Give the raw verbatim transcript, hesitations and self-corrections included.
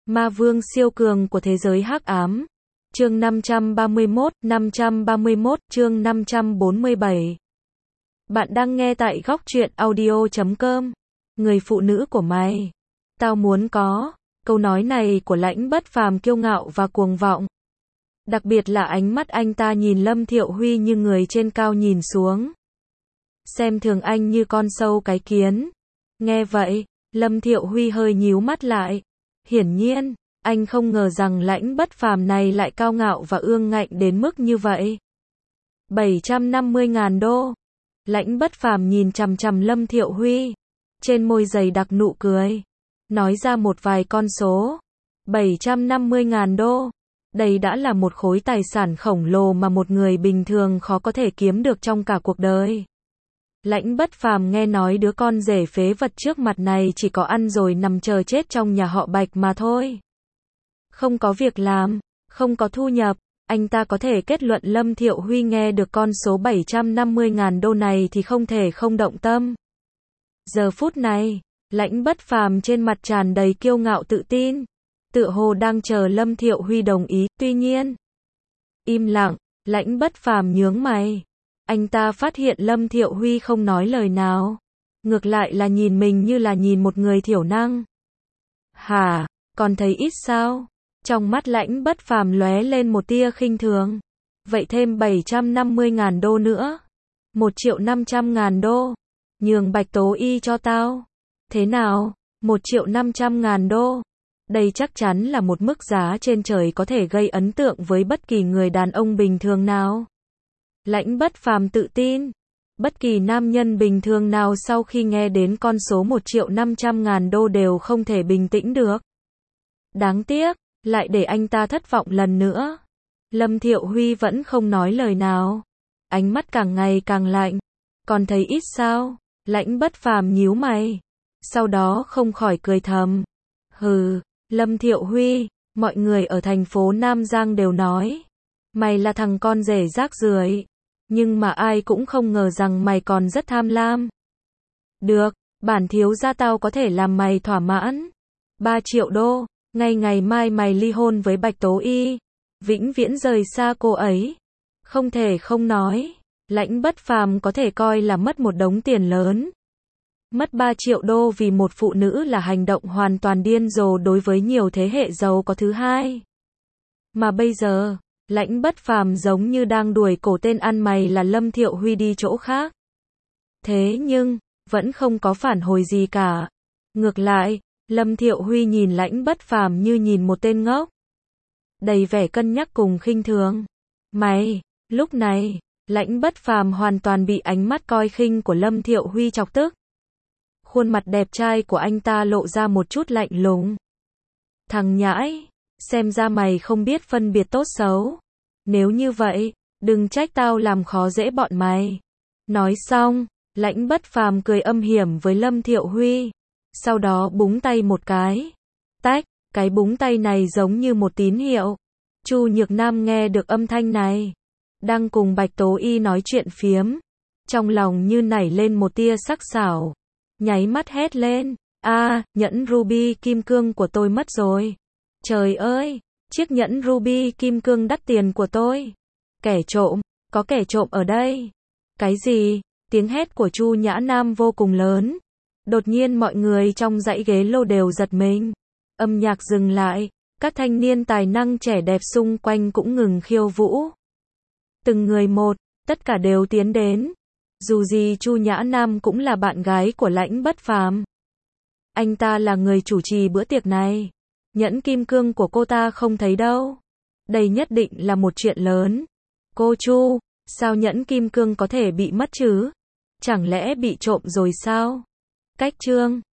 Ma vương siêu cường của thế giới hắc ám. Chương năm trăm ba mươi mốt, năm trăm ba mươi mốt, chương năm trăm bốn mươi bảy. Bạn đang nghe tại góc truyện audio chấm com. Người phụ nữ của mày, tao muốn có. Câu nói này của Lãnh Bất Phàm kiêu ngạo và cuồng vọng. Đặc biệt là ánh mắt anh ta nhìn Lâm Thiệu Huy như người trên cao nhìn xuống. Xem thường anh như con sâu cái kiến. Nghe vậy, Lâm Thiệu Huy hơi nhíu mắt lại. Hiển nhiên, anh không ngờ rằng Lãnh Bất Phàm này lại cao ngạo và ương ngạnh đến mức như vậy. bảy trăm năm mươi ngàn đô. Lãnh Bất Phàm nhìn chằm chằm Lâm Thiệu Huy. Trên môi dày đặc nụ cười. Nói ra một vài con số. bảy trăm năm mươi ngàn đô. Đây đã là một khối tài sản khổng lồ mà một người bình thường khó có thể kiếm được trong cả cuộc đời. Lãnh Bất Phàm nghe nói đứa con rể phế vật trước mặt này chỉ có ăn rồi nằm chờ chết trong nhà họ Bạch mà thôi. Không có việc làm, không có thu nhập, anh ta có thể kết luận Lâm Thiệu Huy nghe được con số bảy trăm năm mươi ngàn đô này thì không thể không động tâm. Giờ phút này, Lãnh Bất Phàm trên mặt tràn đầy kiêu ngạo tự tin, tựa hồ đang chờ Lâm Thiệu Huy đồng ý, tuy nhiên, im lặng, Lãnh Bất Phàm nhướng mày. Anh ta phát hiện Lâm Thiệu Huy không nói lời nào, ngược lại là nhìn mình như là nhìn một người thiểu năng. Hả, còn thấy ít sao? Trong mắt Lãnh Bất Phàm lóe lên một tia khinh thường. Vậy thêm bảy trăm năm mươi ngàn đô nữa. một triệu năm trăm ngàn đô. Nhường Bạch Tố Y cho tao. Thế nào? một triệu năm trăm ngàn đô. Đây chắc chắn là một mức giá trên trời có thể gây ấn tượng với bất kỳ người đàn ông bình thường nào. Lãnh Bất Phàm tự tin. Bất kỳ nam nhân bình thường nào sau khi nghe đến con số một triệu năm trăm ngàn đô đều không thể bình tĩnh được. Đáng tiếc, lại để anh ta thất vọng lần nữa. Lâm Thiệu Huy vẫn không nói lời nào. Ánh mắt càng ngày càng lạnh. Còn thấy ít sao? Lãnh Bất Phàm nhíu mày. Sau đó không khỏi cười thầm. Hừ, Lâm Thiệu Huy, mọi người ở thành phố Nam Giang đều nói. Mày là thằng con rể rác rưởi. Nhưng mà ai cũng không ngờ rằng mày còn rất tham lam. Được, bản thiếu gia tao có thể làm mày thỏa mãn. ba triệu đô, ngay ngày mai mày ly hôn với Bạch Tố Y. Vĩnh viễn rời xa cô ấy. Không thể không nói, Lãnh Bất Phàm có thể coi là mất một đống tiền lớn. Mất ba triệu đô vì một phụ nữ là hành động hoàn toàn điên rồ đối với nhiều thế hệ giàu có thứ hai. Mà bây giờ, Lãnh Bất Phàm giống như đang đuổi cổ tên ăn mày là Lâm Thiệu Huy đi chỗ khác. Thế nhưng, vẫn không có phản hồi gì cả. Ngược lại, Lâm Thiệu Huy nhìn Lãnh Bất Phàm như nhìn một tên ngốc. Đầy vẻ cân nhắc cùng khinh thường. Mày, lúc này, Lãnh Bất Phàm hoàn toàn bị ánh mắt coi khinh của Lâm Thiệu Huy chọc tức. Khuôn mặt đẹp trai của anh ta lộ ra một chút lạnh lùng. Thằng nhãi, xem ra mày không biết phân biệt tốt xấu. Nếu như vậy, đừng trách tao làm khó dễ bọn mày. Nói xong, Lãnh Bất Phàm cười âm hiểm với Lâm Thiệu Huy. Sau đó búng tay một cái. Tách, cái búng tay này giống như một tín hiệu. Chu Nhược Nam nghe được âm thanh này. Đang cùng Bạch Tố Y nói chuyện phiếm. Trong lòng như nảy lên một tia sắc sảo. Nháy mắt hét lên. A, nhẫn ruby kim cương của tôi mất rồi. Trời ơi, chiếc nhẫn ruby kim cương đắt tiền của tôi. Kẻ trộm, có kẻ trộm ở đây. Cái gì? Tiếng hét của Chu Nhã Nam vô cùng lớn. Đột nhiên mọi người trong dãy ghế lô đều giật mình. Âm nhạc dừng lại, các thanh niên tài năng trẻ đẹp xung quanh cũng ngừng khiêu vũ. Từng người một, tất cả đều tiến đến. Dù gì Chu Nhã Nam cũng là bạn gái của Lãnh Bất Phàm. Anh ta là người chủ trì bữa tiệc này. Nhẫn kim cương của cô ta không thấy đâu. Đây nhất định là một chuyện lớn. Cô Chu, sao nhẫn kim cương có thể bị mất chứ? Chẳng lẽ bị trộm rồi sao? Cách chương